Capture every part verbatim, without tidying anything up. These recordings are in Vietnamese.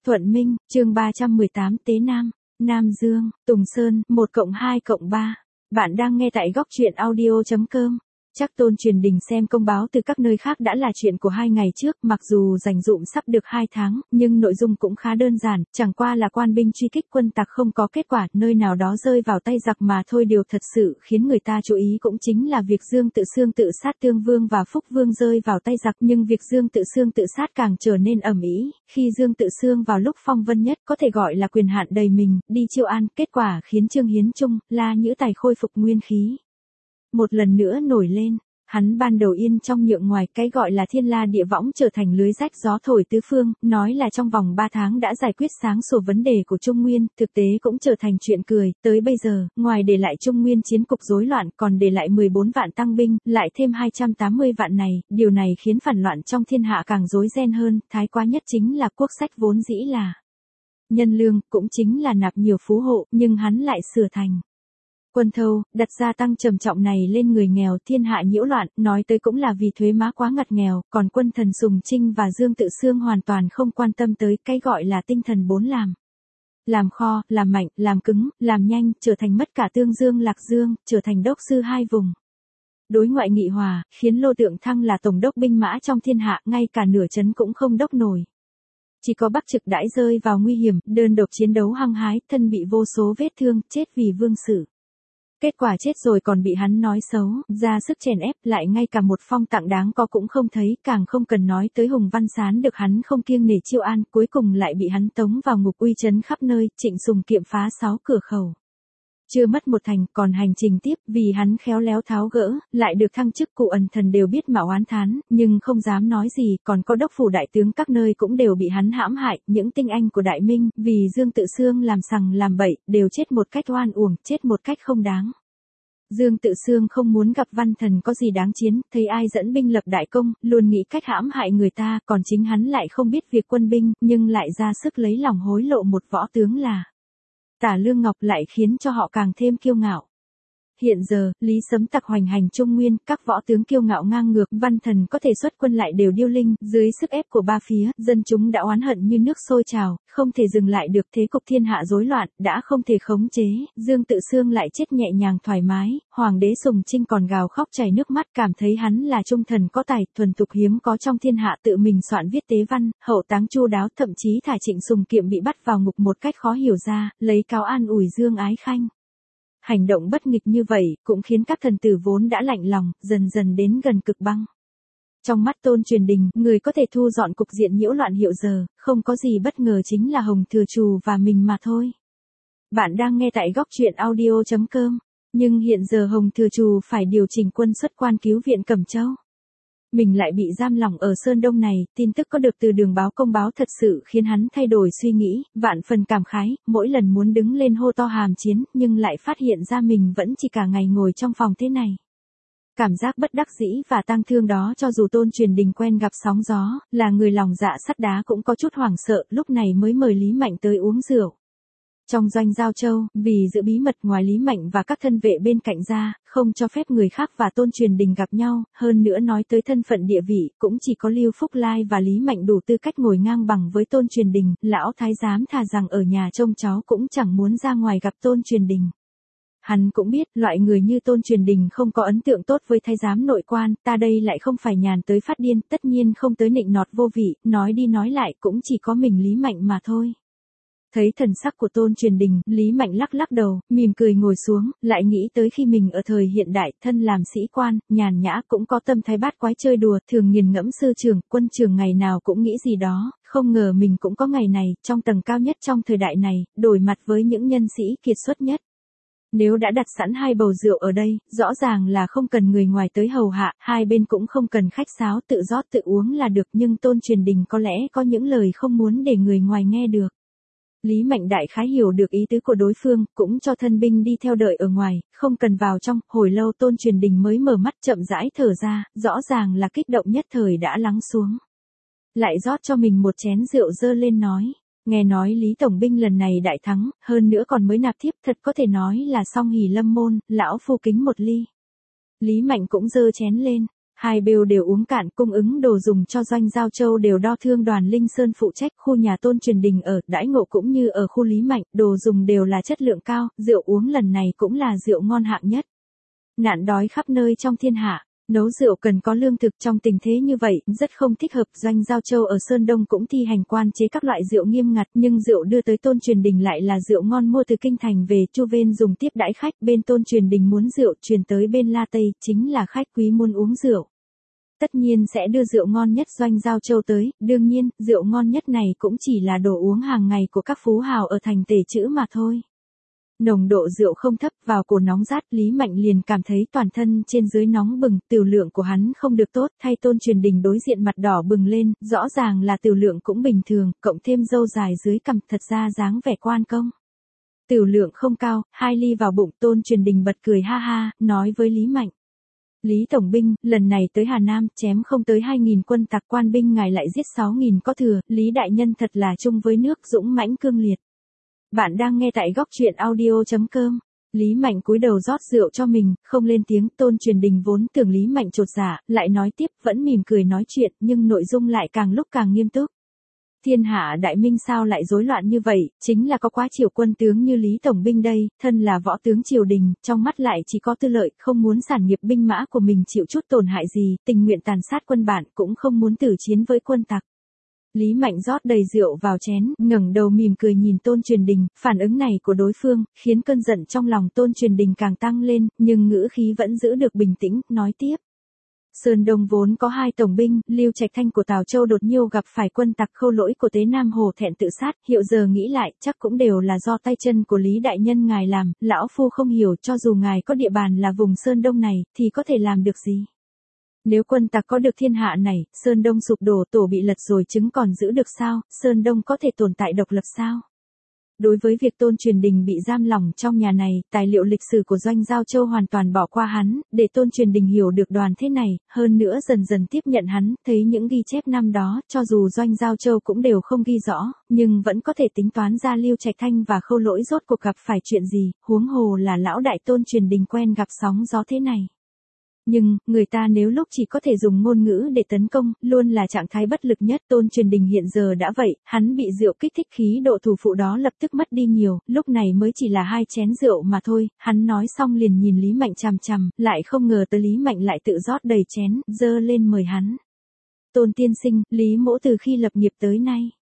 Thuận Minh, chương ba trăm mười tám Tế Nam, Nam Dương, Tùng Sơn, một cộng hai cộng ba. Bạn đang nghe tại góc truyện audio chấm com. Chắc Tôn Truyền Đình xem công báo từ các nơi khác đã là chuyện của hai ngày trước, mặc dù dành dụm sắp được hai tháng, nhưng nội dung cũng khá đơn giản, chẳng qua là quan binh truy kích quân tặc không có kết quả, nơi nào đó rơi vào tay giặc mà thôi. Điều thật sự khiến người ta chú ý cũng chính là việc Dương Tự Xương tự sát Tương Vương và Phúc Vương rơi vào tay giặc, nhưng việc Dương Tự Xương tự sát càng trở nên ầm ĩ, khi Dương Tự Xương vào lúc phong vân nhất có thể gọi là quyền hạn đầy mình, đi chiêu an, kết quả khiến Trương Hiến Trung, La Nhữ Tài khôi phục nguyên khí. Một lần nữa nổi lên, hắn ban đầu yên trong nhượng ngoài, cái gọi là thiên la địa võng trở thành lưới rách gió thổi tứ phương, nói là trong vòng ba tháng đã giải quyết sáng sủa vấn đề của Trung Nguyên, thực tế cũng trở thành chuyện cười, tới bây giờ, ngoài để lại Trung Nguyên chiến cục rối loạn còn để lại mười bốn vạn tăng binh, lại thêm hai trăm tám mươi vạn này, điều này khiến phản loạn trong thiên hạ càng rối ren hơn, thái quá nhất chính là quốc sách vốn dĩ là nhân lương, cũng chính là nạp nhiều phú hộ, nhưng hắn lại sửa thành quân thâu, đặt gia tăng trầm trọng này lên người nghèo, thiên hạ nhiễu loạn, nói tới cũng là vì thuế má quá ngặt nghèo, còn quân thần Sùng Trinh và Dương Tự Xương hoàn toàn không quan tâm tới cái gọi là tinh thần bốn làm. Làm kho, làm mạnh, làm cứng, làm nhanh, trở thành mất cả Tương Dương Lạc Dương, trở thành đốc sư hai vùng. Đối ngoại nghị hòa, khiến Lô Tượng Thăng là tổng đốc binh mã trong thiên hạ, ngay cả nửa trấn cũng không đốc nổi. Chỉ có Bắc Trực đãi rơi vào nguy hiểm, đơn độc chiến đấu hăng hái, thân bị vô số vết thương, chết vì vương sự. Kết quả chết rồi còn bị hắn nói xấu, ra sức chèn ép, lại ngay cả một phong tặng đáng có cũng không thấy, càng không cần nói tới Hùng Văn Sán được hắn không kiêng nể chiêu an, cuối cùng lại bị hắn tống vào ngục uy chấn khắp nơi, Trịnh Sùng Kiệm phá sáu cửa khẩu. Chưa mất một thành, còn hành trình tiếp, vì hắn khéo léo tháo gỡ, lại được thăng chức. Cụ Ẩn Thần đều biết mà oán thán, nhưng không dám nói gì, còn có đốc phủ đại tướng các nơi cũng đều bị hắn hãm hại, những tinh anh của Đại Minh, vì Dương Tự Xương làm sằng làm bậy, đều chết một cách oan uổng, chết một cách không đáng. Dương Tự Xương không muốn gặp Văn Thần có gì đáng chiến, thấy ai dẫn binh lập đại công, luôn nghĩ cách hãm hại người ta, còn chính hắn lại không biết việc quân binh, nhưng lại ra sức lấy lòng hối lộ một võ tướng là Tả Lương Ngọc, lại khiến cho họ càng thêm kiêu ngạo. Hiện giờ, Lý Sấm Tặc hoành hành Trung Nguyên, các võ tướng kiêu ngạo ngang ngược, Văn Thần có thể xuất quân lại đều điêu linh, dưới sức ép của ba phía, dân chúng đã oán hận như nước sôi trào, không thể dừng lại được, thế cục thiên hạ rối loạn, đã không thể khống chế, Dương Tự Xương lại chết nhẹ nhàng thoải mái, Hoàng đế Sùng Trinh còn gào khóc chảy nước mắt, cảm thấy hắn là trung thần có tài, thuần tục hiếm có trong thiên hạ, tự mình soạn viết tế văn, hậu táng chu đáo, thậm chí thả Trịnh Sùng Kiệm bị bắt vào ngục một cách khó hiểu ra, lấy cáo an ủi Dương Ái Khanh. Hành động bất nghịch như vậy, cũng khiến các thần tử vốn đã lạnh lòng, dần dần đến gần cực băng. Trong mắt Tôn Truyền Đình, người có thể thu dọn cục diện nhiễu loạn hiệu giờ, không có gì bất ngờ chính là Hồng Thừa Trù và mình mà thôi. Bạn đang nghe tại góc truyện audio chấm com, nhưng hiện giờ Hồng Thừa Trù phải điều chỉnh quân xuất quan cứu viện Cẩm Châu. Mình lại bị giam lỏng ở Sơn Đông này, tin tức có được từ Đường Báo công báo thật sự khiến hắn thay đổi suy nghĩ, vạn phần cảm khái, mỗi lần muốn đứng lên hô to hàm chiến, nhưng lại phát hiện ra mình vẫn chỉ cả ngày ngồi trong phòng thế này. Cảm giác bất đắc dĩ và tang thương đó, cho dù Tôn Truyền Đình quen gặp sóng gió, là người lòng dạ sắt đá, cũng có chút hoảng sợ, lúc này mới mời Lý Mạnh tới uống rượu. Trong doanh Giao Châu, vì giữ bí mật, ngoài Lý Mạnh và các thân vệ bên cạnh ra, không cho phép người khác và Tôn Truyền Đình gặp nhau, hơn nữa nói tới thân phận địa vị, cũng chỉ có Lưu Phúc Lai và Lý Mạnh đủ tư cách ngồi ngang bằng với Tôn Truyền Đình, lão thái giám thà rằng ở nhà trông cháu cũng chẳng muốn ra ngoài gặp Tôn Truyền Đình. Hắn cũng biết, loại người như Tôn Truyền Đình không có ấn tượng tốt với thái giám nội quan, ta đây lại không phải nhàn tới phát điên, tất nhiên không tới nịnh nọt vô vị, nói đi nói lại cũng chỉ có mình Lý Mạnh mà thôi. Thấy thần sắc của Tôn Truyền Đình, Lý Mạnh lắc lắc đầu, mỉm cười ngồi xuống, lại nghĩ tới khi mình ở thời hiện đại, thân làm sĩ quan, nhàn nhã, cũng có tâm thái bát quái chơi đùa, thường nghiền ngẫm sư trường, quân trường, ngày nào cũng nghĩ gì đó, không ngờ mình cũng có ngày này, trong tầng cao nhất trong thời đại này, đổi mặt với những nhân sĩ kiệt xuất nhất. Nếu đã đặt sẵn hai bầu rượu ở đây, rõ ràng là không cần người ngoài tới hầu hạ, hai bên cũng không cần khách sáo, tự rót tự uống là được, nhưng Tôn Truyền Đình có lẽ có những lời không muốn để người ngoài nghe được. Lý Mạnh đại khái hiểu được ý tứ của đối phương, cũng cho thân binh đi theo đợi ở ngoài, không cần vào trong. Hồi lâu Tôn Truyền Đình mới mở mắt, chậm rãi thở ra, rõ ràng là kích động nhất thời đã lắng xuống. Lại rót cho mình một chén rượu, dơ lên nói, nghe nói Lý Tổng binh lần này đại thắng, hơn nữa còn mới nạp thiếp, thật có thể nói là song hỷ lâm môn, lão phu kính một ly. Lý Mạnh cũng dơ chén lên. Hai bêu đều uống cạn, cung ứng đồ dùng cho Doanh Giao Châu đều đo thương đoàn Linh Sơn phụ trách, khu nhà Tôn Truyền Đình ở, đãi ngộ cũng như ở khu Lý Mạnh, đồ dùng đều là chất lượng cao, rượu uống lần này cũng là rượu ngon hạng nhất. Nạn đói khắp nơi trong thiên hạ, nấu rượu cần có lương thực, trong tình thế như vậy, rất không thích hợp. Doanh Giao Châu ở Sơn Đông cũng thi hành quan chế các loại rượu nghiêm ngặt, nhưng rượu đưa tới Tôn Truyền Đình lại là rượu ngon mua từ kinh thành về, Chu Vên dùng tiếp đãi khách, bên Tôn Truyền Đình muốn rượu truyền tới bên La Tây, chính là khách quý muốn uống rượu. Tất nhiên sẽ đưa rượu ngon nhất Doanh Giao Châu tới, đương nhiên, rượu ngon nhất này cũng chỉ là đồ uống hàng ngày của các phú hào ở thành Tề Chữ mà thôi. Nồng độ rượu không thấp, vào cổ nóng rát, Lý Mạnh liền cảm thấy toàn thân trên dưới nóng bừng, tiểu lượng của hắn không được tốt, thay Tôn Truyền Đình đối diện mặt đỏ bừng lên, rõ ràng là tiểu lượng cũng bình thường, cộng thêm râu dài dưới cằm, thật ra dáng vẻ quan công. Tiểu lượng không cao, hai ly vào bụng, Tôn Truyền Đình bật cười ha ha, nói với Lý Mạnh. Lý Tổng binh, lần này tới Hà Nam, chém không tới hai nghìn quân tặc, quan binh ngài lại giết sáu nghìn có thừa, Lý đại nhân thật là chung với nước, dũng mãnh cương liệt. Bạn đang nghe tại góc truyện audio chấm com. Lý Mạnh cúi đầu rót rượu cho mình, không lên tiếng. Tôn Truyền Đình vốn tưởng Lý Mạnh chột dạ, lại nói tiếp, vẫn mỉm cười nói chuyện, nhưng nội dung lại càng lúc càng nghiêm túc. Thiên hạ đại minh sao lại rối loạn như vậy, chính là có quá triều quân tướng như Lý Tổng binh đây, thân là võ tướng triều đình, trong mắt lại chỉ có tư lợi, không muốn sản nghiệp binh mã của mình chịu chút tổn hại gì, tình nguyện tàn sát quân bạn, cũng không muốn tử chiến với quân tặc. Lý Mạnh rót đầy rượu vào chén, ngẩng đầu mỉm cười nhìn Tôn Truyền Đình, phản ứng này của đối phương, khiến cơn giận trong lòng Tôn Truyền Đình càng tăng lên, nhưng ngữ khí vẫn giữ được bình tĩnh, nói tiếp. Sơn Đông vốn có hai tổng binh, Lưu Trạch Thanh của Tào Châu đột nhiêu gặp phải quân tặc Khâu Lỗi của Tế Nam Hồ thẹn tự sát, hiện giờ nghĩ lại, chắc cũng đều là do tay chân của Lý đại nhân ngài làm, lão phu không hiểu, cho dù ngài có địa bàn là vùng Sơn Đông này, thì có thể làm được gì? Nếu quân tặc có được thiên hạ này, Sơn Đông sụp đổ, tổ bị lật rồi, trứng còn giữ được sao? Sơn Đông có thể tồn tại độc lập sao? Đối với việc Tôn Truyền Đình bị giam lỏng trong nhà này, tài liệu lịch sử của Doanh Giao Châu hoàn toàn bỏ qua hắn, để Tôn Truyền Đình hiểu được đoàn thế này, hơn nữa dần dần tiếp nhận hắn, thấy những ghi chép năm đó, cho dù Doanh Giao Châu cũng đều không ghi rõ, nhưng vẫn có thể tính toán ra Lưu Trạch Thanh và Khâu Lỗi rốt cuộc gặp phải chuyện gì, huống hồ là lão đại Tôn Truyền Đình quen gặp sóng gió thế này. Nhưng, người ta nếu lúc chỉ có thể dùng ngôn ngữ để tấn công, luôn là trạng thái bất lực nhất. Tôn Truyền Đình hiện giờ đã vậy, hắn bị rượu kích thích, khí độ thủ phụ đó lập tức mất đi nhiều, lúc này mới chỉ là hai chén rượu mà thôi, hắn nói xong liền nhìn Lý Mạnh chằm chằm, lại không ngờ tới Lý Mạnh lại tự rót đầy chén, dơ lên mời hắn. Tôn tiên sinh, Lý mỗ từ khi lập nghiệp tới nay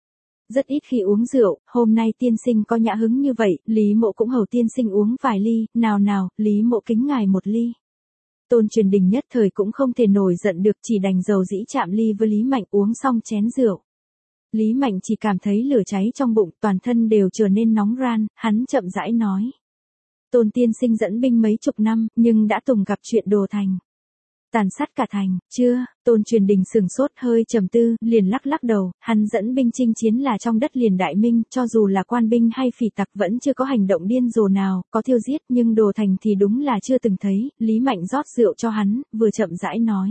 rất ít khi uống rượu, hôm nay tiên sinh có nhã hứng như vậy, Lý mộ cũng hầu tiên sinh uống vài ly, nào nào, Lý mộ kính ngài một ly. Tôn Truyền Đình nhất thời cũng không thể nổi giận được, chỉ đành dầu dĩ chạm ly với Lý Mạnh, uống xong chén rượu. Lý Mạnh chỉ cảm thấy lửa cháy trong bụng, toàn thân đều trở nên nóng ran, hắn chậm rãi nói. Tôn tiên sinh dẫn binh mấy chục năm, nhưng đã từng gặp chuyện đồ thành. Tàn sát cả thành, chưa? Tôn Truyền Đình sừng sốt hơi trầm tư, liền lắc lắc đầu, hắn dẫn binh chinh chiến là trong đất liền đại minh, cho dù là quan binh hay phỉ tặc vẫn chưa có hành động điên rồ nào, có thiêu giết, nhưng đồ thành thì đúng là chưa từng thấy. Lý Mạnh rót rượu cho hắn, vừa chậm rãi nói.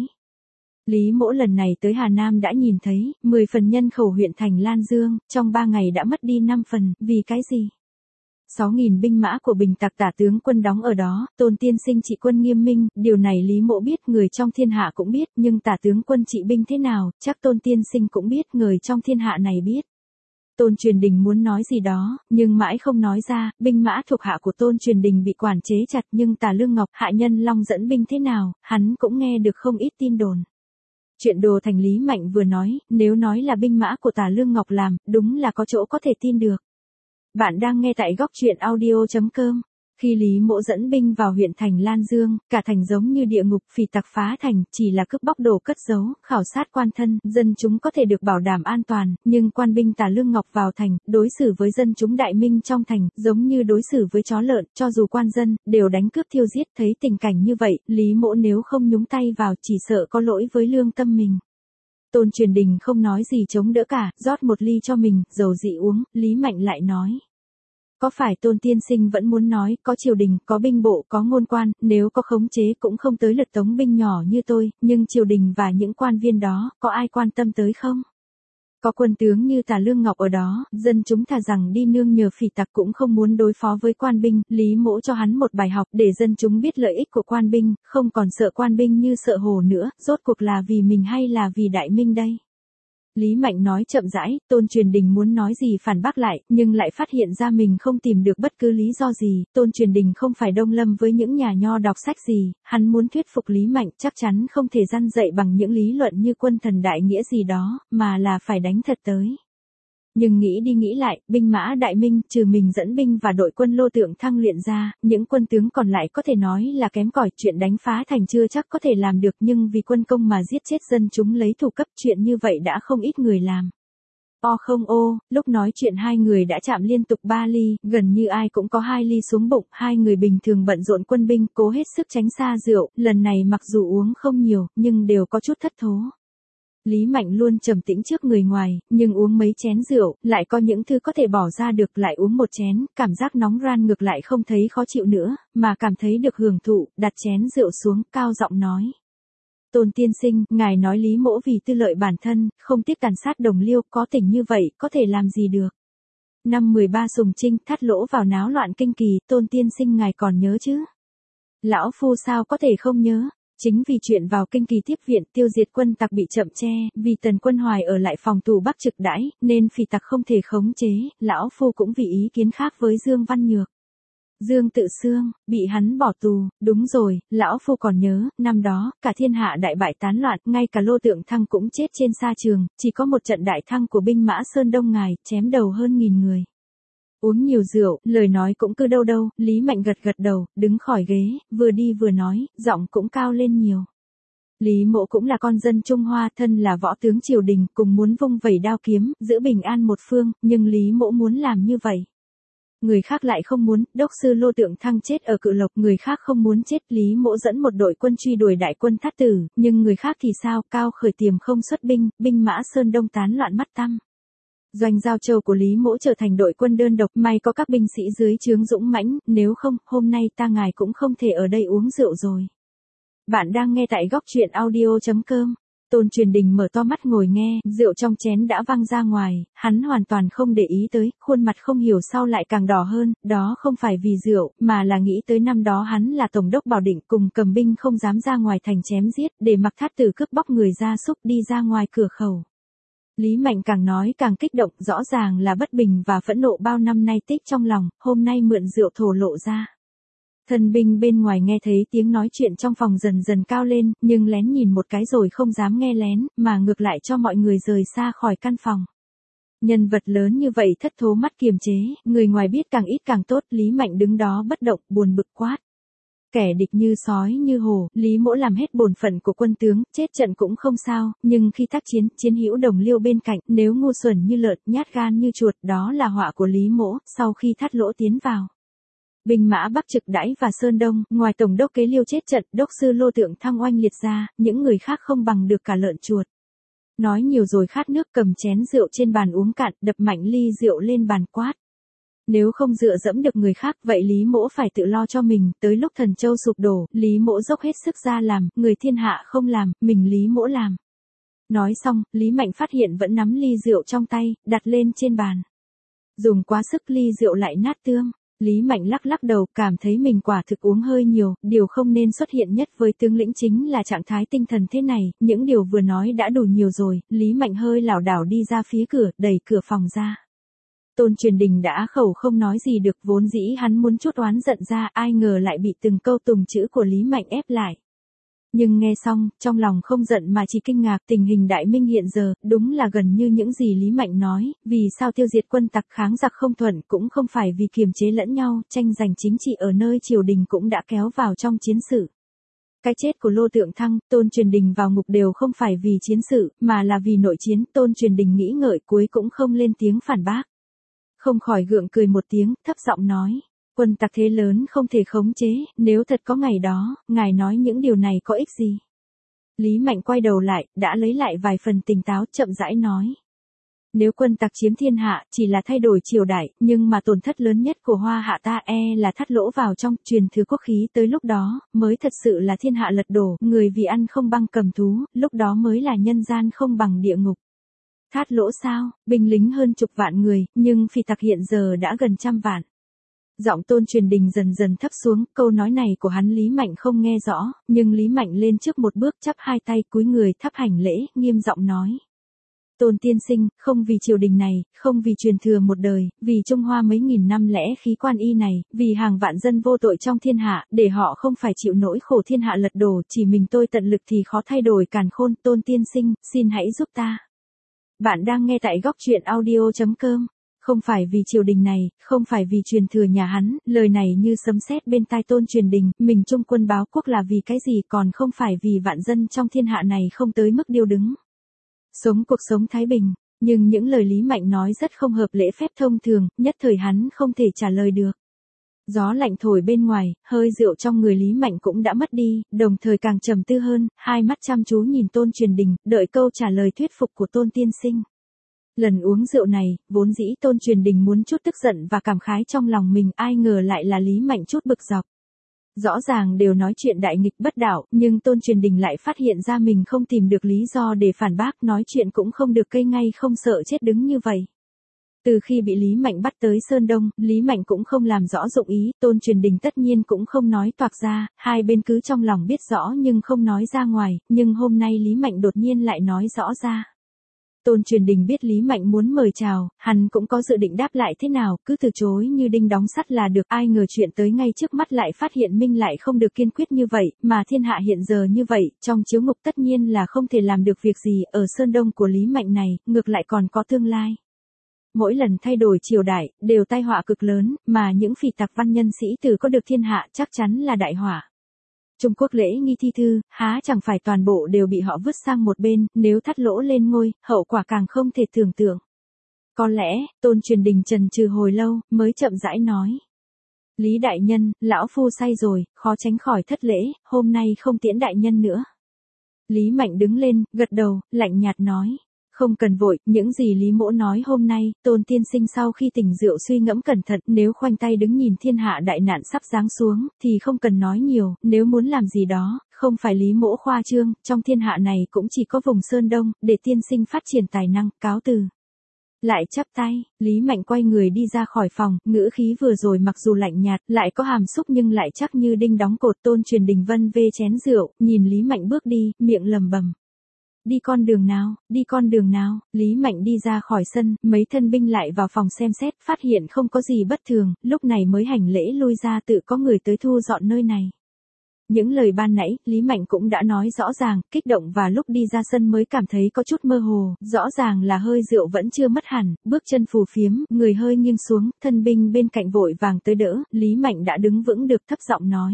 Lý mỗ lần này tới Hà Nam đã nhìn thấy, mười phần nhân khẩu huyện thành Lan Dương, trong ba ngày đã mất đi năm phần, vì cái gì? sáu nghìn binh mã của Bình tặc tả tướng quân đóng ở đó, Tôn tiên sinh trị quân nghiêm minh, điều này Lý mộ biết, người trong thiên hạ cũng biết, nhưng tả tướng quân trị binh thế nào, chắc Tôn tiên sinh cũng biết, người trong thiên hạ này biết. Tôn Truyền Đình muốn nói gì đó, nhưng mãi không nói ra, binh mã thuộc hạ của Tôn Truyền Đình bị quản chế chặt, nhưng Tả Lương Ngọc, hạ nhân Long dẫn binh thế nào, hắn cũng nghe được không ít tin đồn. Chuyện đồ thành Lý Mạnh vừa nói, nếu nói là binh mã của Tả Lương Ngọc làm, đúng là có chỗ có thể tin được. Bạn đang nghe tại góc truyện audio chấm com. Khi Lý Mộ dẫn binh vào huyện thành Lan Dương, cả thành giống như địa ngục, phỉ tặc phá thành, chỉ là cướp bóc đồ cất giấu, khảo sát quan thân, dân chúng có thể được bảo đảm an toàn, nhưng quan binh Tả Lương Ngọc vào thành, đối xử với dân chúng đại minh trong thành, giống như đối xử với chó lợn, cho dù quan dân, đều đánh cướp thiêu giết, thấy tình cảnh như vậy, Lý Mộ nếu không nhúng tay vào, chỉ sợ có lỗi với lương tâm mình. Tôn Truyền Đình không nói gì chống đỡ cả, rót một ly cho mình, dầu dị uống, Lý Mạnh lại nói. Có phải Tôn tiên sinh vẫn muốn nói, có triều đình, có binh bộ, có ngôn quan, nếu có khống chế cũng không tới lượt tống binh nhỏ như tôi, nhưng triều đình và những quan viên đó, có ai quan tâm tới không? Có quân tướng như Tả Lương Ngọc ở đó, dân chúng thà rằng đi nương nhờ phỉ tặc cũng không muốn đối phó với quan binh, Lý Mỗ cho hắn một bài học để dân chúng biết lợi ích của quan binh, không còn sợ quan binh như sợ hổ nữa, rốt cuộc là vì mình hay là vì đại minh đây. Lý Mạnh nói chậm rãi, Tôn Truyền Đình muốn nói gì phản bác lại, nhưng lại phát hiện ra mình không tìm được bất cứ lý do gì, Tôn Truyền Đình không phải đông lâm với những nhà nho đọc sách gì, hắn muốn thuyết phục Lý Mạnh chắc chắn không thể răn dạy bằng những lý luận như quân thần đại nghĩa gì đó, mà là phải đánh thật tới. Nhưng nghĩ đi nghĩ lại, binh mã đại minh, trừ mình dẫn binh và đội quân Lô Tượng Thăng luyện ra, những quân tướng còn lại có thể nói là kém cỏi, chuyện đánh phá thành chưa chắc có thể làm được nhưng vì quân công mà giết chết dân chúng lấy thủ cấp chuyện như vậy đã không ít người làm. O không ô, lúc nói chuyện hai người đã chạm liên tục ba ly, gần như ai cũng có hai ly xuống bụng, hai người bình thường bận rộn quân binh cố hết sức tránh xa rượu, lần này mặc dù uống không nhiều, nhưng đều có chút thất thố. Lý Mạnh luôn trầm tĩnh trước người ngoài, nhưng uống mấy chén rượu, lại có những thứ có thể bỏ ra được lại uống một chén, cảm giác nóng ran ngược lại không thấy khó chịu nữa, mà cảm thấy được hưởng thụ, đặt chén rượu xuống, cao giọng nói. Tôn tiên sinh, ngài nói Lý Mỗ vì tư lợi bản thân, không tiếc tàn sát đồng liêu, có tình như vậy, có thể làm gì được. Năm mười ba Sùng Trinh, thắt lỗ vào náo loạn kinh kỳ, Tôn tiên sinh ngài còn nhớ chứ? Lão phu sao có thể không nhớ? Chính vì chuyện vào kinh kỳ tiếp viện tiêu diệt quân tặc bị chậm che, vì Tần Quân Hoài ở lại phòng tù Bắc trực đãi, nên phỉ tặc không thể khống chế, lão phu cũng vì ý kiến khác với Dương Văn Nhược. Dương Tự Xương, bị hắn bỏ tù, đúng rồi, lão phu còn nhớ, năm đó, cả thiên hạ đại bại tán loạn, ngay cả Lô Tượng Thăng cũng chết trên sa trường, chỉ có một trận đại thăng của binh mã Sơn Đông ngài, chém đầu hơn nghìn người. Uống nhiều rượu, lời nói cũng cứ đâu đâu, Lý Mạnh gật gật đầu, đứng khỏi ghế, vừa đi vừa nói, giọng cũng cao lên nhiều. Lý Mộ cũng là con dân Trung Hoa, thân là võ tướng triều đình, cùng muốn vung vẩy đao kiếm, giữ bình an một phương, nhưng Lý Mộ muốn làm như vậy. Người khác lại không muốn, đốc sư Lô Tượng Thăng chết ở Cự Lộc, người khác không muốn chết, Lý Mộ dẫn một đội quân truy đuổi đại quân Thát Tử, nhưng người khác thì sao, Cao Khởi Tiềm không xuất binh, binh mã Sơn Đông tán loạn mắt tăm. Doanh Giao Châu của Lý Mỗ trở thành đội quân đơn độc, may có các binh sĩ dưới trướng dũng mãnh, nếu không, hôm nay ta ngài cũng không thể ở đây uống rượu rồi. Bạn đang nghe tại góc truyện audio chấm com. Tôn Truyền Đình mở to mắt ngồi nghe, rượu trong chén đã văng ra ngoài, hắn hoàn toàn không để ý tới, khuôn mặt không hiểu sao lại càng đỏ hơn, đó không phải vì rượu, mà là nghĩ tới năm đó hắn là tổng đốc Bảo Định cùng cầm binh không dám ra ngoài thành chém giết, để mặc Thát Tử cướp bóc người gia súc đi ra ngoài cửa khẩu. Lý Mạnh càng nói càng kích động, rõ ràng là bất bình và phẫn nộ bao năm nay tích trong lòng, hôm nay mượn rượu thổ lộ ra. Thân binh bên ngoài nghe thấy tiếng nói chuyện trong phòng dần dần cao lên, nhưng lén nhìn một cái rồi không dám nghe lén, mà ngược lại cho mọi người rời xa khỏi căn phòng. Nhân vật lớn như vậy thất thố mắt kiềm chế, người ngoài biết càng ít càng tốt, Lý Mạnh đứng đó bất động, buồn bực quát. Kẻ địch như sói như hổ, Lý Mỗ làm hết bổn phận của quân tướng, chết trận cũng không sao, nhưng khi tác chiến, chiến hữu đồng liêu bên cạnh, nếu ngu xuẩn như lợn, nhát gan như chuột, đó là họa của Lý Mỗ, sau khi Thát Lỗ tiến vào. Binh mã Bắc trực đãi và Sơn Đông, ngoài tổng đốc Kế Liêu chết trận, đốc sư Lô Tượng Thăng oanh liệt ra, những người khác không bằng được cả lợn chuột. Nói nhiều rồi khát nước, cầm chén rượu trên bàn uống cạn, đập mạnh ly rượu lên bàn quát. Nếu không dựa dẫm được người khác, vậy Lý Mỗ phải tự lo cho mình, tới lúc Thần Châu sụp đổ, Lý Mỗ dốc hết sức ra làm, người thiên hạ không làm, mình Lý Mỗ làm. Nói xong, Lý Mạnh phát hiện vẫn nắm ly rượu trong tay, đặt lên trên bàn. Dùng quá sức ly rượu lại nát tương. Lý Mạnh lắc lắc đầu, cảm thấy mình quả thực uống hơi nhiều, điều không nên xuất hiện nhất với tướng lĩnh chính là trạng thái tinh thần thế này, những điều vừa nói đã đủ nhiều rồi, Lý Mạnh hơi lảo đảo đi ra phía cửa, đẩy cửa phòng ra. Tôn Truyền Đình đã khẩu không nói gì được, vốn dĩ hắn muốn chút oán giận ra, ai ngờ lại bị từng câu tùng chữ của Lý Mạnh ép lại. Nhưng nghe xong, trong lòng không giận mà chỉ kinh ngạc, tình hình đại minh hiện giờ, đúng là gần như những gì Lý Mạnh nói, vì sao tiêu diệt quân tặc kháng giặc không thuận cũng không phải vì kiềm chế lẫn nhau, tranh giành chính trị ở nơi triều đình cũng đã kéo vào trong chiến sự. Cái chết của Lô Tượng Thăng, Tôn Truyền Đình vào ngục đều không phải vì chiến sự, mà là vì nội chiến, Tôn Truyền Đình nghĩ ngợi cuối cũng không lên tiếng phản bác. Không khỏi gượng cười một tiếng, thấp giọng nói. Quân tặc thế lớn không thể khống chế, nếu thật có ngày đó, ngài nói những điều này có ích gì? Lý Mạnh quay đầu lại, đã lấy lại vài phần tỉnh táo, chậm rãi nói. Nếu quân tặc chiếm thiên hạ, chỉ là thay đổi triều đại, nhưng mà tổn thất lớn nhất của Hoa Hạ ta e là Thát Lỗ vào trong, truyền thừa quốc khí tới lúc đó, mới thật sự là thiên hạ lật đổ, người vì ăn không bằng cầm thú, lúc đó mới là nhân gian không bằng địa ngục. Thát lỗ sao, binh lính hơn chục vạn người, nhưng phỉ tặc hiện giờ đã gần trăm vạn. Giọng Tôn Truyền Đình dần dần thấp xuống, câu nói này của hắn Lý Mạnh không nghe rõ, nhưng Lý Mạnh lên trước một bước chắp hai tay cúi người thắp hành lễ, nghiêm giọng nói. Tôn tiên sinh, không vì triều đình này, không vì truyền thừa một đời, vì Trung Hoa mấy nghìn năm lẽ khí quan y này, vì hàng vạn dân vô tội trong thiên hạ, để họ không phải chịu nỗi khổ thiên hạ lật đổ, chỉ mình tôi tận lực thì khó thay đổi càn khôn. Tôn tiên sinh, xin hãy giúp ta. Bạn đang nghe tại góc truyện audio chấm com. Không phải vì triều đình này, không phải vì truyền thừa nhà hắn, lời này như sấm sét bên tai Tôn Truyền Đình, mình trung quân báo quốc là vì cái gì, còn không phải vì vạn dân trong thiên hạ này không tới mức điêu đứng. Sống cuộc sống thái bình, nhưng những lời Lý Mạnh nói rất không hợp lễ phép thông thường, nhất thời hắn không thể trả lời được. Gió lạnh thổi bên ngoài, hơi rượu trong người Lý Mạnh cũng đã mất đi, đồng thời càng trầm tư hơn, hai mắt chăm chú nhìn Tôn Truyền Đình, đợi câu trả lời thuyết phục của Tôn tiên sinh. Lần uống rượu này, vốn dĩ Tôn Truyền Đình muốn chút tức giận và cảm khái trong lòng mình, ai ngờ lại là Lý Mạnh chút bực dọc. Rõ ràng đều nói chuyện đại nghịch bất đạo, nhưng Tôn Truyền Đình lại phát hiện ra mình không tìm được lý do để phản bác, nói chuyện cũng không được cây ngay không sợ chết đứng như vậy. Từ khi bị Lý Mạnh bắt tới Sơn Đông, Lý Mạnh cũng không làm rõ dụng ý, Tôn Truyền Đình tất nhiên cũng không nói toạc ra, hai bên cứ trong lòng biết rõ nhưng không nói ra ngoài, nhưng hôm nay Lý Mạnh đột nhiên lại nói rõ ra. Tôn Truyền Đình biết Lý Mạnh muốn mời chào, hắn cũng có dự định đáp lại thế nào, cứ từ chối như đinh đóng sắt là được, ai ngờ chuyện tới ngay trước mắt lại phát hiện Minh lại không được kiên quyết như vậy, mà thiên hạ hiện giờ như vậy, trong chiếu ngục tất nhiên là không thể làm được việc gì, ở Sơn Đông của Lý Mạnh này, ngược lại còn có tương lai. Mỗi lần thay đổi triều đại, đều tai họa cực lớn, mà những phỉ tặc văn nhân sĩ tử có được thiên hạ chắc chắn là đại họa. Trung Quốc lễ nghi thi thư, há chẳng phải toàn bộ đều bị họ vứt sang một bên, nếu Thát lỗ lên ngôi, hậu quả càng không thể tưởng tượng. Có lẽ, Tôn Truyền Đình chần chừ hồi lâu, mới chậm rãi nói. Lý đại nhân, lão phu say rồi, khó tránh khỏi thất lễ, hôm nay không tiễn đại nhân nữa. Lý Mạnh đứng lên, gật đầu, lạnh nhạt nói. Không cần vội, những gì Lý mỗ nói hôm nay, Tôn tiên sinh sau khi tỉnh rượu suy ngẫm cẩn thận, nếu khoanh tay đứng nhìn thiên hạ đại nạn sắp giáng xuống, thì không cần nói nhiều, nếu muốn làm gì đó, không phải Lý mỗ khoa trương, trong thiên hạ này cũng chỉ có vùng Sơn Đông, để tiên sinh phát triển tài năng, cáo từ. Lại chắp tay, Lý Mạnh quay người đi ra khỏi phòng, ngữ khí vừa rồi mặc dù lạnh nhạt, lại có hàm xúc nhưng lại chắc như đinh đóng cột. Tôn Truyền Đình vân vê chén rượu, nhìn Lý Mạnh bước đi, miệng lầm bầm. Đi con đường nào, đi con đường nào, Lý Mạnh đi ra khỏi sân, mấy thân binh lại vào phòng xem xét, phát hiện không có gì bất thường, lúc này mới hành lễ lui ra, tự có người tới thu dọn nơi này. Những lời ban nãy, Lý Mạnh cũng đã nói rõ ràng, kích động và lúc đi ra sân mới cảm thấy có chút mơ hồ, rõ ràng là hơi rượu vẫn chưa mất hẳn, bước chân phù phiếm, người hơi nghiêng xuống, thân binh bên cạnh vội vàng tới đỡ, Lý Mạnh đã đứng vững được thấp giọng nói.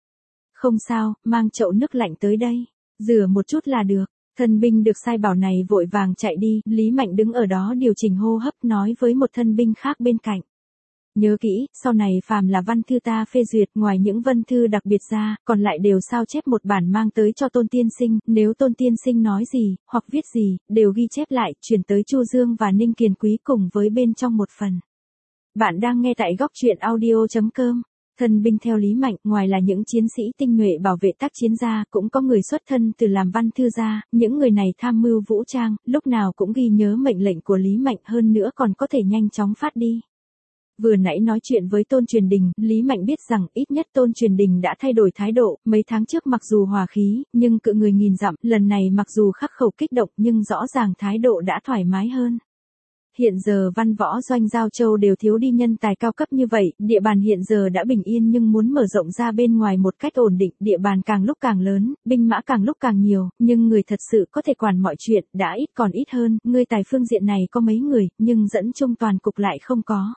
Không sao, mang chậu nước lạnh tới đây, rửa một chút là được. Thân binh được sai bảo này vội vàng chạy đi, Lý Mạnh đứng ở đó điều chỉnh hô hấp nói với một thân binh khác bên cạnh. Nhớ kỹ, sau này phàm là văn thư ta phê duyệt, ngoài những văn thư đặc biệt ra, còn lại đều sao chép một bản mang tới cho Tôn tiên sinh, nếu Tôn tiên sinh nói gì, hoặc viết gì, đều ghi chép lại, chuyển tới Chu Dương và Ninh Kiền Quý cùng với bên trong một phần. Bạn đang nghe tại góc truyện audio chấm com. Thân binh theo Lý Mạnh, ngoài là những chiến sĩ tinh nhuệ bảo vệ tác chiến gia, cũng có người xuất thân từ làm văn thư gia, những người này tham mưu vũ trang, lúc nào cũng ghi nhớ mệnh lệnh của Lý Mạnh, hơn nữa còn có thể nhanh chóng phát đi. Vừa nãy nói chuyện với Tôn Truyền Đình, Lý Mạnh biết rằng ít nhất Tôn Truyền Đình đã thay đổi thái độ, mấy tháng trước mặc dù hòa khí, nhưng cự người nghìn dặm, lần này mặc dù khắc khẩu kích động nhưng rõ ràng thái độ đã thoải mái hơn. Hiện giờ văn võ doanh Giao Châu đều thiếu đi nhân tài cao cấp như vậy, địa bàn hiện giờ đã bình yên nhưng muốn mở rộng ra bên ngoài một cách ổn định, địa bàn càng lúc càng lớn, binh mã càng lúc càng nhiều, nhưng người thật sự có thể quản mọi chuyện, đã ít còn ít hơn, người tài phương diện này có mấy người, nhưng dẫn chung toàn cục lại không có.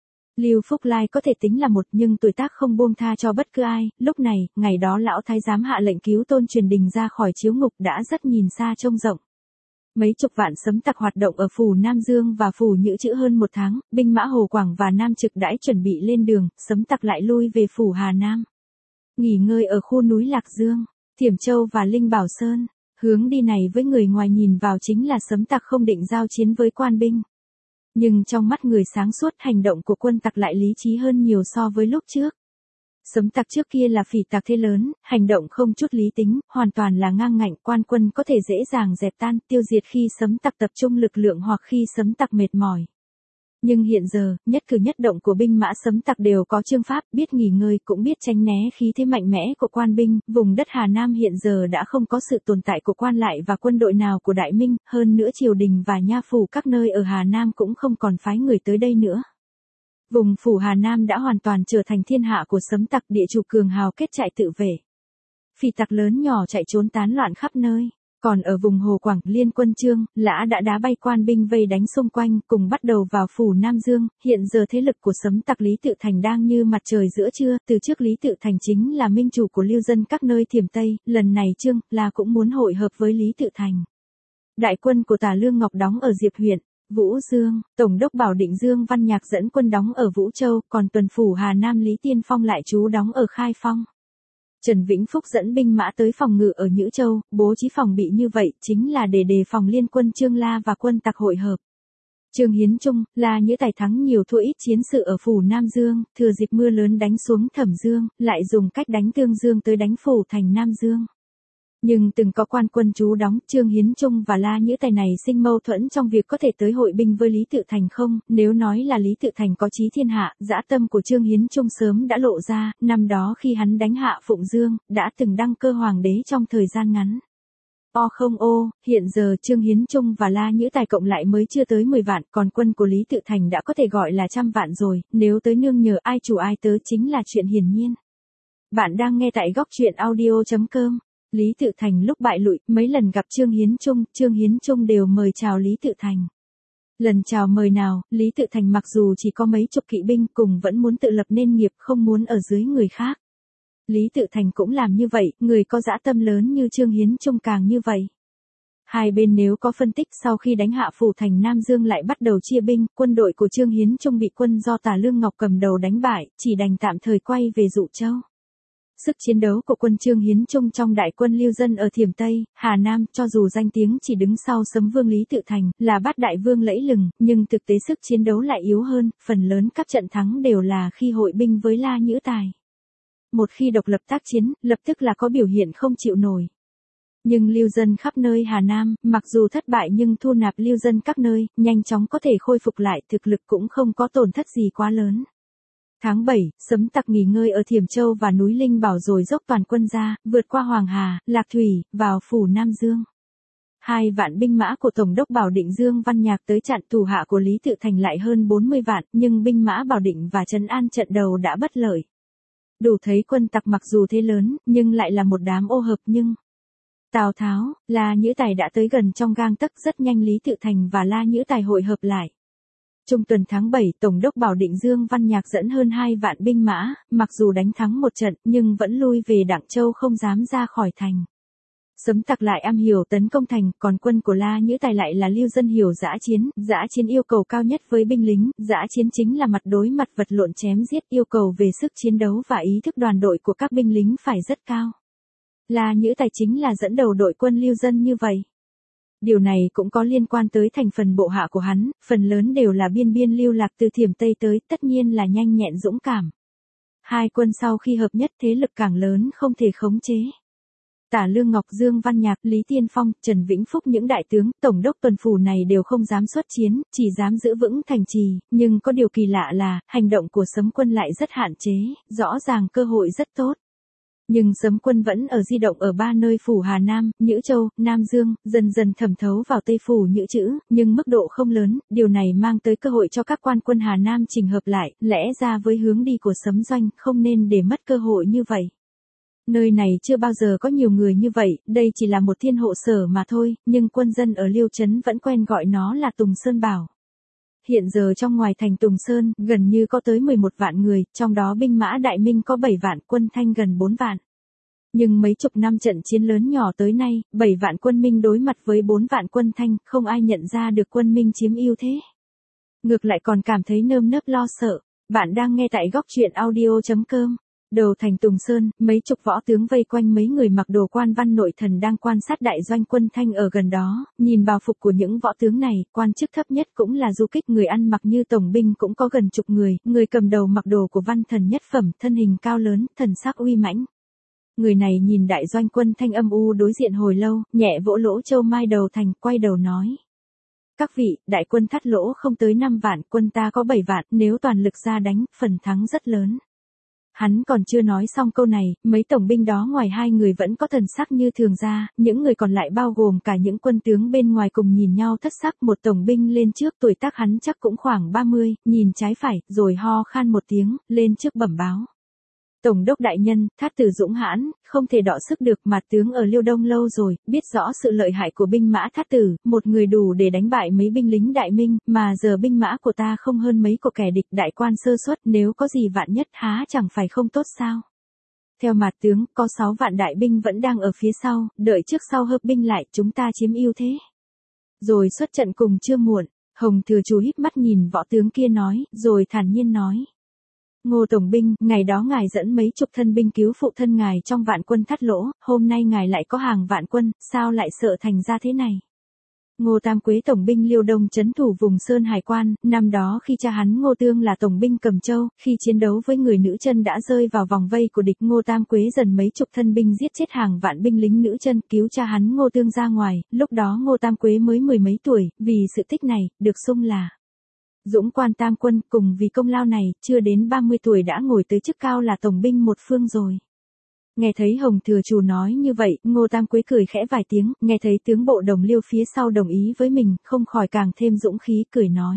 Lưu Phúc Lai có thể tính là một nhưng tuổi tác không buông tha cho bất cứ ai, lúc này, ngày đó lão thái giám hạ lệnh cứu Tôn Truyền Đình ra khỏi chiếu ngục đã rất nhìn xa trông rộng. Mấy chục vạn sấm tặc hoạt động ở phủ Nam Dương và phủ Nhữ Chữ hơn một tháng, binh mã Hồ Quảng và Nam Trực đãi chuẩn bị lên đường, sấm tặc lại lui về phủ Hà Nam. Nghỉ ngơi ở khu núi Lạc Dương, Thiểm Châu và Linh Bảo Sơn, hướng đi này với người ngoài nhìn vào chính là sấm tặc không định giao chiến với quan binh. Nhưng trong mắt người sáng suốt hành động của quân tặc lại lý trí hơn nhiều so với lúc trước. Sấm tặc trước kia là phỉ tặc thế lớn, hành động không chút lý tính, hoàn toàn là ngang ngạnh, quan quân có thể dễ dàng dẹp tan, tiêu diệt khi sấm tặc tập trung lực lượng hoặc khi sấm tặc mệt mỏi. Nhưng hiện giờ, nhất cử nhất động của binh mã sấm tặc đều có chương pháp, biết nghỉ ngơi cũng biết tránh né khí thế mạnh mẽ của quan binh, vùng đất Hà Nam hiện giờ đã không có sự tồn tại của quan lại và quân đội nào của Đại Minh, hơn nữa triều đình và nha phủ các nơi ở Hà Nam cũng không còn phái người tới đây nữa. Vùng phủ Hà Nam đã hoàn toàn trở thành thiên hạ của sấm tặc, địa chủ cường hào kết trại tự vệ. Phỉ tặc lớn nhỏ chạy trốn tán loạn khắp nơi. Còn ở vùng Hồ Quảng, liên quân Trương, Lã đã đá bay quan binh vây đánh xung quanh, cùng bắt đầu vào phủ Nam Dương. Hiện giờ thế lực của sấm tặc Lý Tự Thành đang như mặt trời giữa trưa, từ trước Lý Tự Thành chính là minh chủ của lưu dân các nơi Thiểm Tây, lần này Trương, La cũng muốn hội hợp với Lý Tự Thành. Đại quân của Tả Lương Ngọc đóng ở Diệp huyện, Vũ Dương, Tổng đốc Bảo Định Dương Văn Nhạc dẫn quân đóng ở Vũ Châu, còn tuần phủ Hà Nam Lý Tiên Phong lại trú đóng ở Khai Phong. Trần Vĩnh Phúc dẫn binh mã tới phòng ngự ở Nhữ Châu, bố trí phòng bị như vậy chính là để đề phòng liên quân Trương La và quân tặc hội hợp. Trương Hiến Trung, La Nhữ Tài thắng nhiều thua ít chiến sự ở phủ Nam Dương, thừa dịp mưa lớn đánh xuống Thẩm Dương, lại dùng cách đánh Tương Dương tới đánh phủ thành Nam Dương. Nhưng từng có quan quân trú đóng, Trương Hiến Trung và La Nhữ Tài này sinh mâu thuẫn trong việc có thể tới hội binh với Lý Tự Thành không, nếu nói là Lý Tự Thành có chí thiên hạ, dã tâm của Trương Hiến Trung sớm đã lộ ra, năm đó khi hắn đánh hạ Phụng Dương, đã từng đăng cơ hoàng đế trong thời gian ngắn. O không ô, hiện giờ Trương Hiến Trung và La Nhữ Tài cộng lại mới chưa tới mười vạn, còn quân của Lý Tự Thành đã có thể gọi là trăm vạn rồi, nếu tới nương nhờ ai chủ ai tớ chính là chuyện hiển nhiên. Bạn đang nghe tại góc truyện audio chấm com. Lý Tự Thành lúc bại lụi, mấy lần gặp Trương Hiến Trung, Trương Hiến Trung đều mời chào Lý Tự Thành. Lần chào mời nào, Lý Tự Thành mặc dù chỉ có mấy chục kỵ binh cùng vẫn muốn tự lập nên nghiệp, không muốn ở dưới người khác. Lý Tự Thành cũng làm như vậy, người có dã tâm lớn như Trương Hiến Trung càng như vậy. Hai bên nếu có phân tích sau khi đánh hạ phủ thành Nam Dương lại bắt đầu chia binh, quân đội của Trương Hiến Trung bị quân do Tả Lương Ngọc cầm đầu đánh bại, chỉ đành tạm thời quay về Dụ Châu. Sức chiến đấu của quân Trương Hiến Trung trong đại quân lưu dân ở Thiểm Tây, Hà Nam, cho dù danh tiếng chỉ đứng sau Sấm Vương Lý Tự Thành, là bát đại vương lẫy lừng, nhưng thực tế sức chiến đấu lại yếu hơn, phần lớn các trận thắng đều là khi hội binh với La Nhữ Tài. Một khi độc lập tác chiến, lập tức là có biểu hiện không chịu nổi. Nhưng lưu dân khắp nơi Hà Nam, mặc dù thất bại nhưng thu nạp lưu dân các nơi, nhanh chóng có thể khôi phục lại, thực lực cũng không có tổn thất gì quá lớn. Tháng bảy, Sấm tặc nghỉ ngơi ở Thiểm Châu và núi Linh Bảo rồi dốc toàn quân ra, vượt qua Hoàng Hà, Lạc Thủy, vào phủ Nam Dương. Hai vạn binh mã của Tổng đốc Bảo Định Dương Văn Nhạc tới chặn, thủ hạ của Lý Tự Thành lại hơn bốn mươi vạn, nhưng binh mã Bảo Định và trấn an trận đầu đã bất lợi. Đủ thấy quân tặc mặc dù thế lớn, nhưng lại là một đám ô hợp nhưng... Tào Tháo, La Nhữ Tài đã tới gần trong gang tấc, rất nhanh Lý Tự Thành và La Nhữ Tài hội hợp lại. Trung tuần tháng bảy, Tổng đốc Bảo Định Dương Văn Nhạc dẫn hơn hai vạn binh mã, mặc dù đánh thắng một trận, nhưng vẫn lui về Đặng Châu không dám ra khỏi thành. Sấm tặc lại am hiểu tấn công thành, còn quân của La Nhữ Tài lại là lưu dân hiểu dã chiến, dã chiến yêu cầu cao nhất với binh lính, dã chiến chính là mặt đối mặt vật lộn chém giết, yêu cầu về sức chiến đấu và ý thức đoàn đội của các binh lính phải rất cao. La Nhữ Tài chính là dẫn đầu đội quân lưu dân như vậy. Điều này cũng có liên quan tới thành phần bộ hạ của hắn, phần lớn đều là biên biên lưu lạc từ Thiểm Tây tới, tất nhiên là nhanh nhẹn dũng cảm. Hai quân sau khi hợp nhất thế lực càng lớn không thể khống chế. Tả Lương Ngọc, Dương Văn Nhạc, Lý Tiên Phong, Trần Vĩnh Phúc những đại tướng, tổng đốc tuần phủ này đều không dám xuất chiến, chỉ dám giữ vững thành trì, nhưng có điều kỳ lạ là, hành động của Sấm quân lại rất hạn chế, rõ ràng cơ hội rất tốt. Nhưng Sấm quân vẫn ở di động ở ba nơi phủ Hà Nam, Nhữ Châu, Nam Dương, dần dần thẩm thấu vào Tây phủ Nhữ Chữ, nhưng mức độ không lớn, điều này mang tới cơ hội cho các quan quân Hà Nam chỉnh hợp lại, lẽ ra với hướng đi của Sấm doanh, không nên để mất cơ hội như vậy. Nơi này chưa bao giờ có nhiều người như vậy, đây chỉ là một thiên hộ sở mà thôi, nhưng quân dân ở Liêu Trấn vẫn quen gọi nó là Tùng Sơn Bảo. Hiện giờ trong ngoài thành Tùng Sơn, gần như có tới mười một vạn người, trong đó binh mã Đại Minh có bảy vạn, quân Thanh gần bốn vạn. Nhưng mấy chục năm trận chiến lớn nhỏ tới nay, bảy vạn quân Minh đối mặt với bốn vạn quân Thanh, không ai nhận ra được quân Minh chiếm ưu thế. Ngược lại còn cảm thấy nơm nớp lo sợ. Bạn đang nghe tại góc truyện audio chấm com. Đầu thành Tùng Sơn, mấy chục võ tướng vây quanh mấy người mặc đồ quan văn nội thần đang quan sát đại doanh quân Thanh ở gần đó, nhìn bào phục của những võ tướng này, quan chức thấp nhất cũng là du kích, người ăn mặc như tổng binh cũng có gần chục người, người cầm đầu mặc đồ của văn thần nhất phẩm, thân hình cao lớn, thần sắc uy mãnh. Người này nhìn đại doanh quân Thanh âm u đối diện hồi lâu, nhẹ vỗ lỗ châu mai đầu thành, quay đầu nói. Các vị, đại quân Thát Lỗ không tới năm vạn, quân ta có bảy vạn, nếu toàn lực ra đánh, phần thắng rất lớn. Hắn còn chưa nói xong câu này, mấy tổng binh đó ngoài hai người vẫn có thần sắc như thường ra, những người còn lại bao gồm cả những quân tướng bên ngoài cùng nhìn nhau thất sắc. Một tổng binh lên trước, tuổi tác hắn chắc cũng khoảng ba mươi, nhìn trái phải, rồi ho khan một tiếng, lên trước bẩm báo. Tổng đốc đại nhân, Thát tử dũng hãn, không thể đọ sức được, mà tướng ở Liêu Đông lâu rồi, biết rõ sự lợi hại của binh mã Thát tử, một người đủ để đánh bại mấy binh lính đại minh, mà giờ binh mã của ta không hơn mấy của kẻ địch, đại quan sơ suất, nếu có gì vạn nhất há chẳng phải không tốt sao? Theo mặt tướng, có sáu vạn đại binh vẫn đang ở phía sau, đợi trước sau hợp binh lại, chúng ta chiếm ưu thế. Rồi xuất trận cùng chưa muộn, Hồng Thừa Chủ híp mắt nhìn võ tướng kia nói, rồi thản nhiên nói. Ngô Tổng binh, ngày đó ngài dẫn mấy chục thân binh cứu phụ thân ngài trong vạn quân Thát Lỗ, hôm nay ngài lại có hàng vạn quân, sao lại sợ thành ra thế này? Ngô Tam Quế tổng binh Liêu Đông trấn thủ vùng Sơn Hải Quan, năm đó khi cha hắn Ngô Tương là tổng binh Cẩm Châu, khi chiến đấu với người nữ chân đã rơi vào vòng vây của địch, Ngô Tam Quế dần mấy chục thân binh giết chết hàng vạn binh lính nữ chân, cứu cha hắn Ngô Tương ra ngoài, lúc đó Ngô Tam Quế mới mười mấy tuổi, vì sự tích này, được xưng là Dũng quan tam quân, cùng vì công lao này, chưa đến ba mươi tuổi đã ngồi tới chức cao là tổng binh một phương rồi. Nghe thấy Hồng Thừa Chủ nói như vậy, Ngô Tam Quế cười khẽ vài tiếng, nghe thấy tướng bộ đồng Liêu phía sau đồng ý với mình, không khỏi càng thêm dũng khí, cười nói.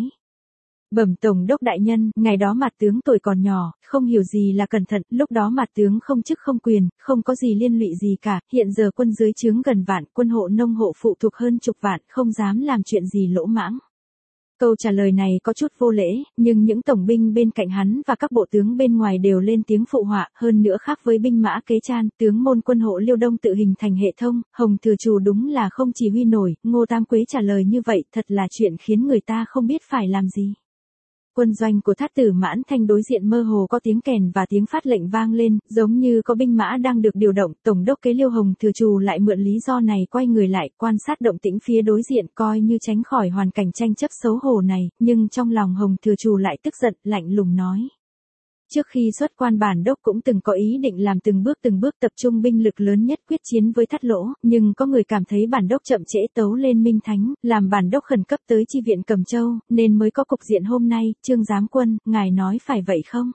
Bẩm tổng đốc đại nhân, ngày đó mặt tướng tuổi còn nhỏ, không hiểu gì là cẩn thận, lúc đó mặt tướng không chức không quyền, không có gì liên lụy gì cả, hiện giờ quân dưới trướng gần vạn, quân hộ nông hộ phụ thuộc hơn chục vạn, không dám làm chuyện gì lỗ mãng. Câu trả lời này có chút vô lễ, nhưng những tổng binh bên cạnh hắn và các bộ tướng bên ngoài đều lên tiếng phụ họa, hơn nữa khác với binh mã kế Chan, tướng môn quân hộ Liêu Đông tự hình thành hệ thống, Hồng Thừa Chủ đúng là không chỉ huy nổi, Ngô Tam Quế trả lời như vậy, thật là chuyện khiến người ta không biết phải làm gì. Quân doanh của Thát tử Mãn Thanh đối diện mơ hồ có tiếng kèn và tiếng phát lệnh vang lên, giống như có binh mã đang được điều động, tổng đốc kế Liêu Hồng Thừa Chủ lại mượn lý do này quay người lại, quan sát động tĩnh phía đối diện, coi như tránh khỏi hoàn cảnh tranh chấp xấu hổ này, nhưng trong lòng Hồng Thừa Chủ lại tức giận, lạnh lùng nói. Trước khi xuất quan bản đốc cũng từng có ý định làm từng bước từng bước tập trung binh lực lớn nhất quyết chiến với Thát Lỗ, nhưng có người cảm thấy bản đốc chậm trễ tấu lên Minh Thánh, làm bản đốc khẩn cấp tới chi viện Cẩm Châu, nên mới có cục diện hôm nay. Trương Giám Quân, ngài nói phải vậy không?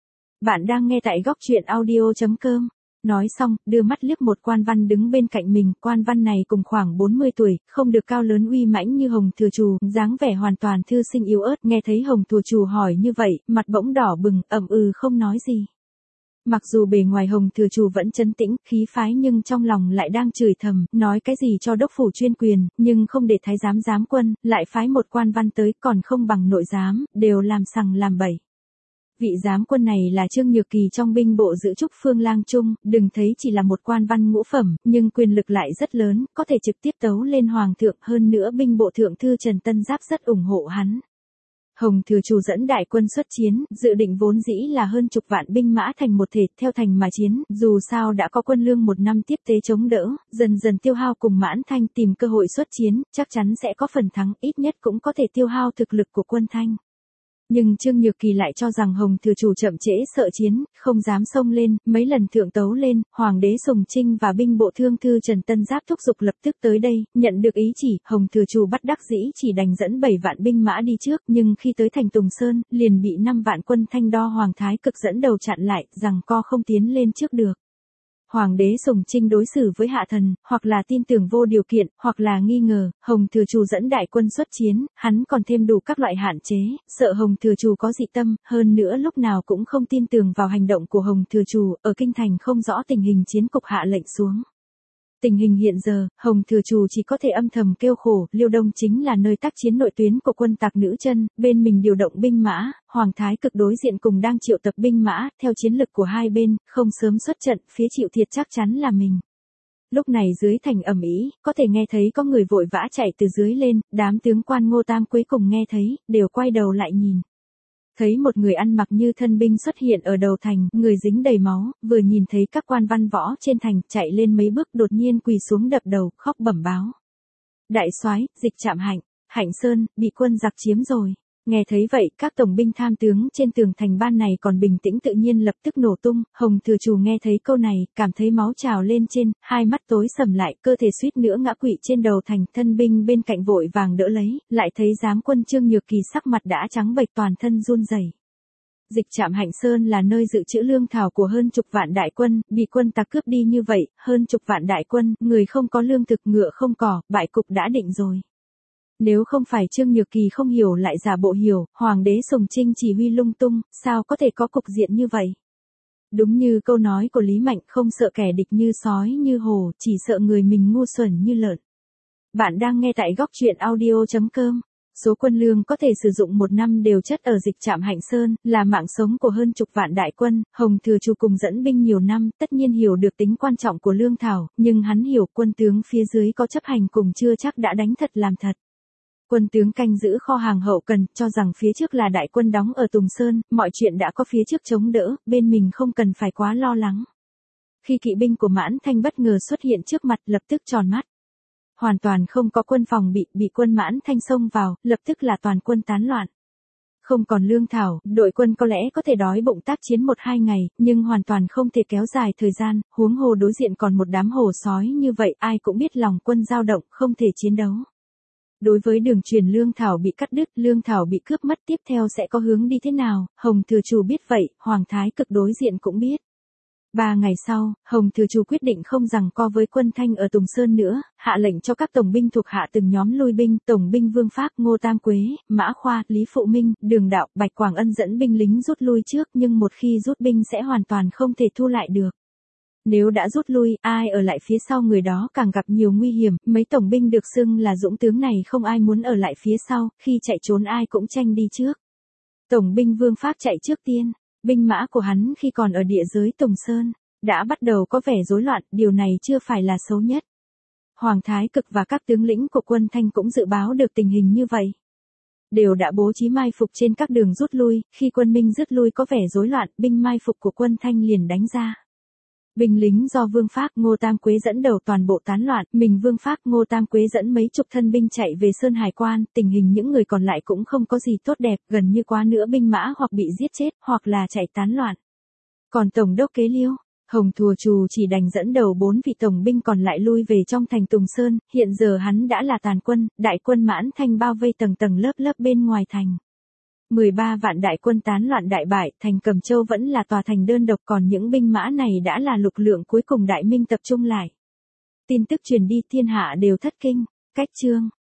Bạn đang nghe tại góc truyện audio chấm com. Nói xong, đưa mắt liếc một quan văn đứng bên cạnh mình, quan văn này cùng khoảng bốn mươi tuổi, không được cao lớn uy mãnh như Hồng Thừa Chủ, dáng vẻ hoàn toàn thư sinh yếu ớt, nghe thấy Hồng Thừa Chủ hỏi như vậy, mặt bỗng đỏ bừng, ậm ừ không nói gì. Mặc dù bề ngoài Hồng Thừa Chủ vẫn trấn tĩnh, khí phái nhưng trong lòng lại đang chửi thầm, nói cái gì cho đốc phủ chuyên quyền, nhưng không để thái giám giám quân, lại phái một quan văn tới còn không bằng nội giám, đều làm sằng làm bậy. Vị giám quân này là Trương Nhược Kỳ trong binh bộ giữ Trúc Phương Lang Trung, đừng thấy chỉ là một quan văn ngũ phẩm, nhưng quyền lực lại rất lớn, có thể trực tiếp tấu lên hoàng thượng, hơn nữa binh bộ thượng thư Trần Tân Giáp rất ủng hộ hắn. Hồng Thừa Chủ dẫn đại quân xuất chiến, dự định vốn dĩ là hơn chục vạn binh mã thành một thể, theo thành mà chiến, dù sao đã có quân lương một năm tiếp tế chống đỡ, dần dần tiêu hao cùng Mãn Thanh tìm cơ hội xuất chiến, chắc chắn sẽ có phần thắng, ít nhất cũng có thể tiêu hao thực lực của quân Thanh. Nhưng Trương Nhược Kỳ lại cho rằng Hồng Thừa Chủ chậm trễ sợ chiến, không dám xông lên, mấy lần thượng tấu lên, Hoàng đế Sùng Trinh và binh bộ thương thư Trần Tân Giáp thúc giục lập tức tới đây, nhận được ý chỉ, Hồng Thừa Chủ bắt đắc dĩ chỉ đành dẫn bảy vạn binh mã đi trước, nhưng khi tới thành Tùng Sơn, liền bị năm vạn quân Thanh đo Hoàng Thái Cực dẫn đầu chặn lại, rằng co không tiến lên trước được. Hoàng đế Sùng Trinh đối xử với hạ thần, hoặc là tin tưởng vô điều kiện, hoặc là nghi ngờ, Hồng Thừa Chủ dẫn đại quân xuất chiến, hắn còn thêm đủ các loại hạn chế, sợ Hồng Thừa Chủ có dị tâm, hơn nữa lúc nào cũng không tin tưởng vào hành động của Hồng Thừa Chủ, ở kinh thành không rõ tình hình chiến cục hạ lệnh xuống. Tình hình hiện giờ, Hồng Thừa Chủ chỉ có thể âm thầm kêu khổ, Liêu Đông chính là nơi tác chiến nội tuyến của quân tặc nữ chân, bên mình điều động binh mã, Hoàng Thái Cực đối diện cùng đang triệu tập binh mã, theo chiến lực của hai bên, không sớm xuất trận, phía chịu thiệt chắc chắn là mình. Lúc này dưới thành ầm ĩ, có thể nghe thấy có người vội vã chạy từ dưới lên, đám tướng quan Ngô Tam Quế cùng nghe thấy, đều quay đầu lại nhìn. Thấy một người ăn mặc như thân binh xuất hiện ở đầu thành, người dính đầy máu, vừa nhìn thấy các quan văn võ trên thành, chạy lên mấy bước đột nhiên quỳ xuống đập đầu, khóc bẩm báo. Đại soái, Dịch Trạm Hạnh, Hạnh Sơn, bị quân giặc chiếm rồi. Nghe thấy vậy, các tổng binh tham tướng trên tường thành ban này còn bình tĩnh tự nhiên lập tức nổ tung, Hồng Thừa Trù nghe thấy câu này, cảm thấy máu trào lên trên, hai mắt tối sầm lại, cơ thể suýt nữa ngã quỵ trên đầu thành, thân binh bên cạnh vội vàng đỡ lấy, lại thấy giám quân Trương Nhược Kỳ sắc mặt đã trắng bệch toàn thân run rẩy. Dịch Trạm Hạnh Sơn là nơi dự trữ lương thảo của hơn chục vạn đại quân, bị quân tặc cướp đi như vậy, hơn chục vạn đại quân, người không có lương thực ngựa không cỏ, bại cục đã định rồi. Nếu không phải Trương Nhược Kỳ không hiểu lại giả bộ hiểu, Hoàng đế Sùng Trinh chỉ huy lung tung, sao có thể có cục diện như vậy? Đúng như câu nói của Lý Mạnh, không sợ kẻ địch như sói như hổ, chỉ sợ người mình ngu xuẩn như lợn. Bạn đang nghe tại góc truyện audio chấm com. Số quân lương có thể sử dụng một năm đều chất ở Dịch Trạm Hạnh Sơn, là mạng sống của hơn chục vạn đại quân, Hồng Thừa Trù cùng dẫn binh nhiều năm, tất nhiên hiểu được tính quan trọng của lương thảo, nhưng hắn hiểu quân tướng phía dưới có chấp hành cùng chưa chắc đã đánh thật làm thật. Quân tướng canh giữ kho hàng hậu cần, cho rằng phía trước là đại quân đóng ở Tùng Sơn, mọi chuyện đã có phía trước chống đỡ, bên mình không cần phải quá lo lắng. Khi kỵ binh của Mãn Thanh bất ngờ xuất hiện trước mặt, lập tức tròn mắt. Hoàn toàn không có quân phòng bị, bị quân Mãn Thanh xông vào, lập tức là toàn quân tán loạn. Không còn lương thảo, đội quân có lẽ có thể đói bụng tác chiến một hai ngày, nhưng hoàn toàn không thể kéo dài thời gian, huống hồ đối diện còn một đám hổ sói như vậy, ai cũng biết lòng quân dao động, không thể chiến đấu. Đối với đường truyền lương thảo bị cắt đứt, lương thảo bị cướp mất tiếp theo sẽ có hướng đi thế nào, Hồng Thừa Trù biết vậy, Hoàng Thái Cực đối diện cũng biết. Ba ngày sau, Hồng Thừa Trù quyết định không giằng co với quân Thanh ở Tùng Sơn nữa, hạ lệnh cho các tổng binh thuộc hạ từng nhóm lui binh, tổng binh Vương Phác, Ngô Tam Quế, Mã Khoa, Lý Phụ Minh, Đường Đạo, Bạch Quảng Ân dẫn binh lính rút lui trước, nhưng một khi rút binh sẽ hoàn toàn không thể thu lại được. Nếu đã rút lui, ai ở lại phía sau người đó càng gặp nhiều nguy hiểm, mấy tổng binh được xưng là dũng tướng này không ai muốn ở lại phía sau, khi chạy trốn ai cũng tranh đi trước. Tổng binh Vương Phác chạy trước tiên, binh mã của hắn khi còn ở địa giới Tùng Sơn, đã bắt đầu có vẻ rối loạn, điều này chưa phải là xấu nhất. Hoàng Thái Cực và các tướng lĩnh của quân Thanh cũng dự báo được tình hình như vậy. Đều đã bố trí mai phục trên các đường rút lui, khi quân Minh rút lui có vẻ rối loạn, binh mai phục của quân Thanh liền đánh ra. Binh lính do Vương Phác, Ngô Tam Quế dẫn đầu toàn bộ tán loạn, mình Vương Phác, Ngô Tam Quế dẫn mấy chục thân binh chạy về Sơn Hải Quan, tình hình những người còn lại cũng không có gì tốt đẹp, gần như quá nữa binh mã hoặc bị giết chết, hoặc là chạy tán loạn. Còn Tổng đốc Kế Liêu, Hồng Thừa Trù chỉ đành dẫn đầu bốn vị tổng binh còn lại lui về trong thành Tùng Sơn, hiện giờ hắn đã là tàn quân, đại quân Mãn Thanh bao vây tầng tầng lớp lớp bên ngoài thành. mười ba vạn đại quân tán loạn đại bại, thành Cẩm Châu vẫn là tòa thành đơn độc, còn những binh mã này đã là lực lượng cuối cùng Đại Minh tập trung lại. Tin tức truyền đi thiên hạ đều thất kinh, cách chương.